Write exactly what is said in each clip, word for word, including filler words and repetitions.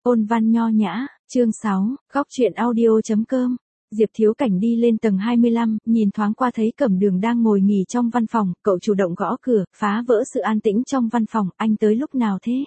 Ôn văn nho nhã, chương sáu, góc truyện audio.com. Diệp Thiếu Cảnh đi lên tầng hai mươi lăm, nhìn thoáng qua thấy Cẩm Đường đang ngồi nghỉ trong văn phòng, cậu chủ động gõ cửa, phá vỡ sự an tĩnh trong văn phòng, anh tới lúc nào thế?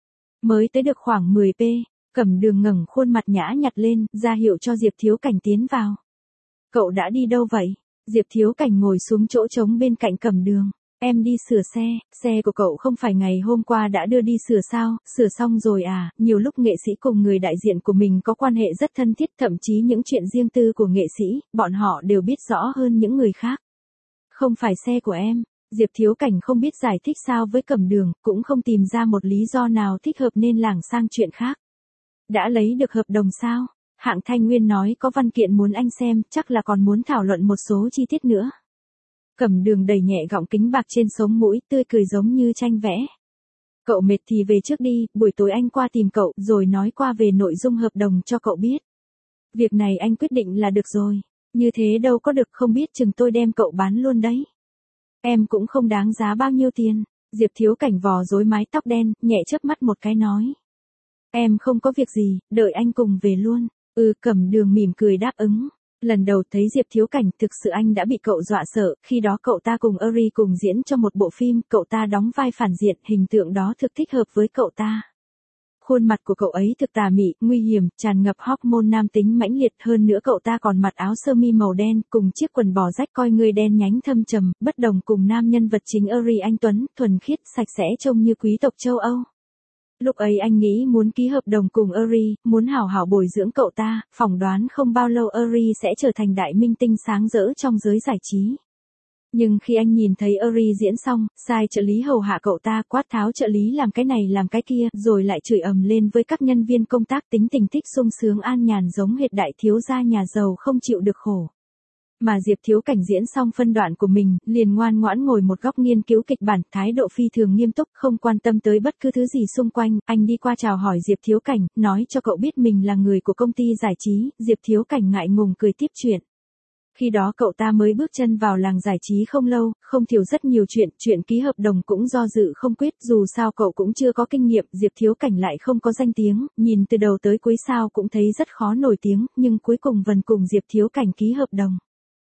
Mới tới được khoảng mười phút, Cẩm Đường ngẩng khuôn mặt nhã nhặn lên, ra hiệu cho Diệp Thiếu Cảnh tiến vào. Cậu đã đi đâu vậy? Diệp Thiếu Cảnh ngồi xuống chỗ trống bên cạnh Cẩm Đường. Em đi sửa xe, xe của cậu không phải ngày hôm qua đã đưa đi sửa sao, sửa xong rồi à, nhiều lúc nghệ sĩ cùng người đại diện của mình có quan hệ rất thân thiết, thậm chí những chuyện riêng tư của nghệ sĩ, bọn họ đều biết rõ hơn những người khác. Không phải xe của em, Diệp Thiếu Cảnh không biết giải thích sao với Cẩm Đường, cũng không tìm ra một lý do nào thích hợp nên lảng sang chuyện khác. Đã lấy được hợp đồng sao? Hạng Thanh Nguyên nói có văn kiện muốn anh xem, chắc là còn muốn thảo luận một số chi tiết nữa. Cẩm Đường đẩy nhẹ gọng kính bạc trên sống mũi, tươi cười giống như tranh vẽ. Cậu mệt thì về trước đi, buổi tối anh qua tìm cậu, rồi nói qua về nội dung hợp đồng cho cậu biết. Việc này anh quyết định là được rồi, như thế đâu có được, không biết chừng tôi đem cậu bán luôn đấy. Em cũng không đáng giá bao nhiêu tiền. Diệp Thiếu Cảnh vò rối mái tóc đen, nhẹ chớp mắt một cái nói. Em không có việc gì, đợi anh cùng về luôn. Ừ, Cẩm Đường mỉm cười đáp ứng. Lần đầu thấy Diệp Thiếu Cảnh, thực sự anh đã bị cậu dọa sợ, khi đó cậu ta cùng Eri cùng diễn cho một bộ phim, cậu ta đóng vai phản diện, hình tượng đó thực thích hợp với cậu ta. Khuôn mặt của cậu ấy thực tà mị, nguy hiểm, tràn ngập hormone nam tính mãnh liệt, hơn nữa cậu ta còn mặc áo sơ mi màu đen, cùng chiếc quần bò rách coi người đen nhánh thâm trầm, bất đồng cùng nam nhân vật chính Eri anh Tuấn, thuần khiết, sạch sẽ trông như quý tộc châu Âu. Lúc ấy anh nghĩ muốn ký hợp đồng cùng Eri, muốn hảo hảo bồi dưỡng cậu ta, phỏng đoán không bao lâu Eri sẽ trở thành đại minh tinh sáng rỡ trong giới giải trí. Nhưng khi anh nhìn thấy Eri diễn xong, sai trợ lý hầu hạ cậu ta, quát tháo trợ lý làm cái này làm cái kia, rồi lại chửi ầm lên với các nhân viên công tác, tính tình thích sung sướng an nhàn giống hệt đại thiếu gia nhà giàu không chịu được khổ. Mà Diệp Thiếu Cảnh diễn xong phân đoạn của mình, liền ngoan ngoãn ngồi một góc nghiên cứu kịch bản, thái độ phi thường nghiêm túc, không quan tâm tới bất cứ thứ gì xung quanh. Anh đi qua chào hỏi Diệp Thiếu Cảnh, nói cho cậu biết mình là người của công ty giải trí. Diệp Thiếu Cảnh ngại ngùng cười tiếp chuyện. Khi đó cậu ta mới bước chân vào làng giải trí không lâu, không thiểu rất nhiều chuyện, chuyện ký hợp đồng cũng do dự không quyết, dù sao cậu cũng chưa có kinh nghiệm, Diệp Thiếu Cảnh lại không có danh tiếng, nhìn từ đầu tới cuối sao cũng thấy rất khó nổi tiếng, nhưng cuối cùng vẫn cùng Diệp Thiếu Cảnh ký hợp đồng.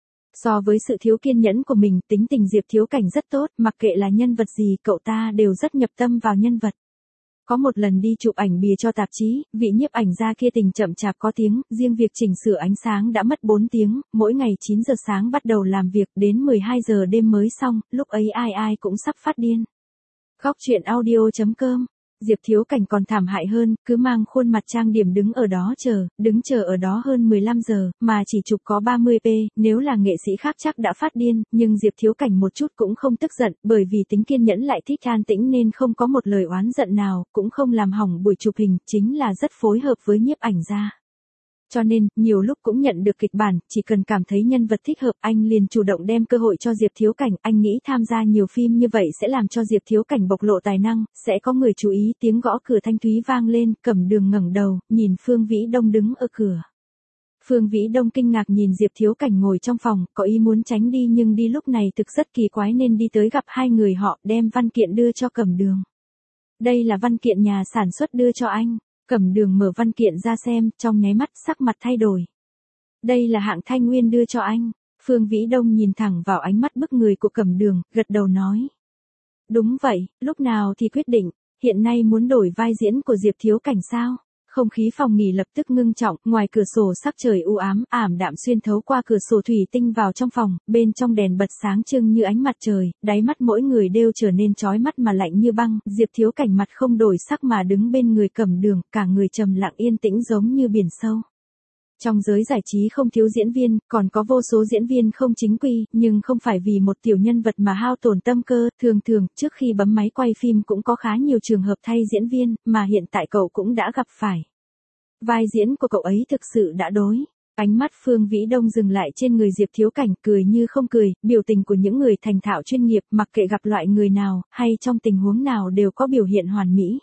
So với sự thiếu kiên nhẫn của mình, tính tình Diệp Thiếu Cảnh rất tốt, mặc kệ là nhân vật gì, cậu ta đều rất nhập tâm vào nhân vật. Có một lần đi chụp ảnh bìa cho tạp chí, vị nhiếp ảnh gia kia tình chậm chạp có tiếng, riêng việc chỉnh sửa ánh sáng đã mất bốn tiếng, mỗi ngày chín giờ sáng bắt đầu làm việc, đến mười hai giờ đêm mới xong, lúc ấy ai ai cũng sắp phát điên. Góc truyện audio.com. Diệp Thiếu Cảnh còn thảm hại hơn, cứ mang khuôn mặt trang điểm đứng ở đó chờ, đứng chờ ở đó hơn mười lăm giờ, mà chỉ chụp có ba mươi phút, nếu là nghệ sĩ khác chắc đã phát điên, nhưng Diệp Thiếu Cảnh một chút cũng không tức giận, bởi vì tính kiên nhẫn lại thích an tĩnh nên không có một lời oán giận nào, cũng không làm hỏng buổi chụp hình, chính là rất phối hợp với nhiếp ảnh gia. Cho nên, nhiều lúc cũng nhận được kịch bản, chỉ cần cảm thấy nhân vật thích hợp, anh liền chủ động đem cơ hội cho Diệp Thiếu Cảnh, anh nghĩ tham gia nhiều phim như vậy sẽ làm cho Diệp Thiếu Cảnh bộc lộ tài năng, sẽ có người chú ý, tiếng gõ cửa thanh thúy vang lên, Cẩm Đường ngẩng đầu, nhìn Phương Vĩ Đông đứng ở cửa. Phương Vĩ Đông kinh ngạc nhìn Diệp Thiếu Cảnh ngồi trong phòng, có ý muốn tránh đi nhưng đi lúc này thực rất kỳ quái nên đi tới gặp hai người họ, đem văn kiện đưa cho Cẩm Đường. Đây là văn kiện nhà sản xuất đưa cho anh. Cẩm Đường mở văn kiện ra xem, trong nháy mắt sắc mặt thay đổi. Đây là Hạng Thanh Nguyên đưa cho anh. Phương Vĩ Đông nhìn thẳng vào ánh mắt bức người của Cẩm Đường, gật đầu nói. Đúng vậy, lúc nào thì quyết định, hiện nay muốn đổi vai diễn của Diệp Thiếu Cảnh sao? Không khí phòng nghỉ lập tức ngưng trọng, ngoài cửa sổ sắc trời u ám, ảm đạm xuyên thấu qua cửa sổ thủy tinh vào trong phòng, bên trong đèn bật sáng trưng như ánh mặt trời, đáy mắt mỗi người đều trở nên chói mắt mà lạnh như băng, Diệp Thiếu Cảnh mặt không đổi sắc mà đứng bên người Cẩm Đường, cả người trầm lặng yên tĩnh giống như biển sâu. Trong giới giải trí không thiếu diễn viên, còn có vô số diễn viên không chính quy, nhưng không phải vì một tiểu nhân vật mà hao tổn tâm cơ, thường thường, trước khi bấm máy quay phim cũng có khá nhiều trường hợp thay diễn viên, mà hiện tại cậu cũng đã gặp phải. Vai diễn của cậu ấy thực sự đã đối. Ánh mắt Phương Vĩ Đông dừng lại trên người Diệp Thiếu Cảnh, cười như không cười, biểu tình của những người thành thạo chuyên nghiệp, mặc kệ gặp loại người nào, hay trong tình huống nào đều có biểu hiện hoàn mỹ.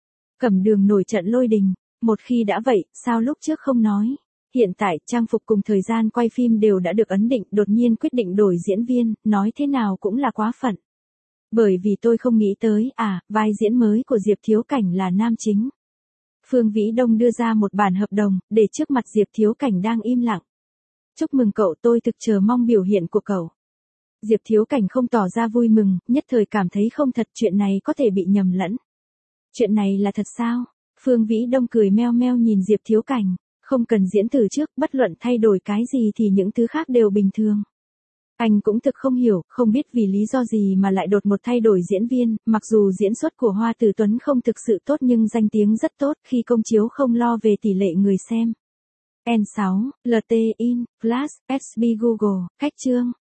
Cẩm Đường nổi trận lôi đình, một khi đã vậy, sao lúc trước không nói? Hiện tại, trang phục cùng thời gian quay phim đều đã được ấn định, đột nhiên quyết định đổi diễn viên, nói thế nào cũng là quá phận. Bởi vì tôi không nghĩ tới, à, vai diễn mới của Diệp Thiếu Cảnh là nam chính. Phương Vĩ Đông đưa ra một bản hợp đồng, để trước mặt Diệp Thiếu Cảnh đang im lặng. Chúc mừng cậu, tôi thực chờ mong biểu hiện của cậu. Diệp Thiếu Cảnh không tỏ ra vui mừng, nhất thời cảm thấy không thật, chuyện này có thể bị nhầm lẫn. Chuyện này là thật sao? Phương Vĩ Đông cười meo meo nhìn Diệp Thiếu Cảnh, không cần diễn từ trước, bất luận thay đổi cái gì thì những thứ khác đều bình thường. Anh cũng thực không hiểu, không biết vì lý do gì mà lại đột một thay đổi diễn viên, mặc dù diễn xuất của Hoa Tử Tuấn không thực sự tốt nhưng danh tiếng rất tốt, khi công chiếu không lo về tỷ lệ người xem. N sáu, lờ tê, In, Flash, ét bê Google, Khách chương.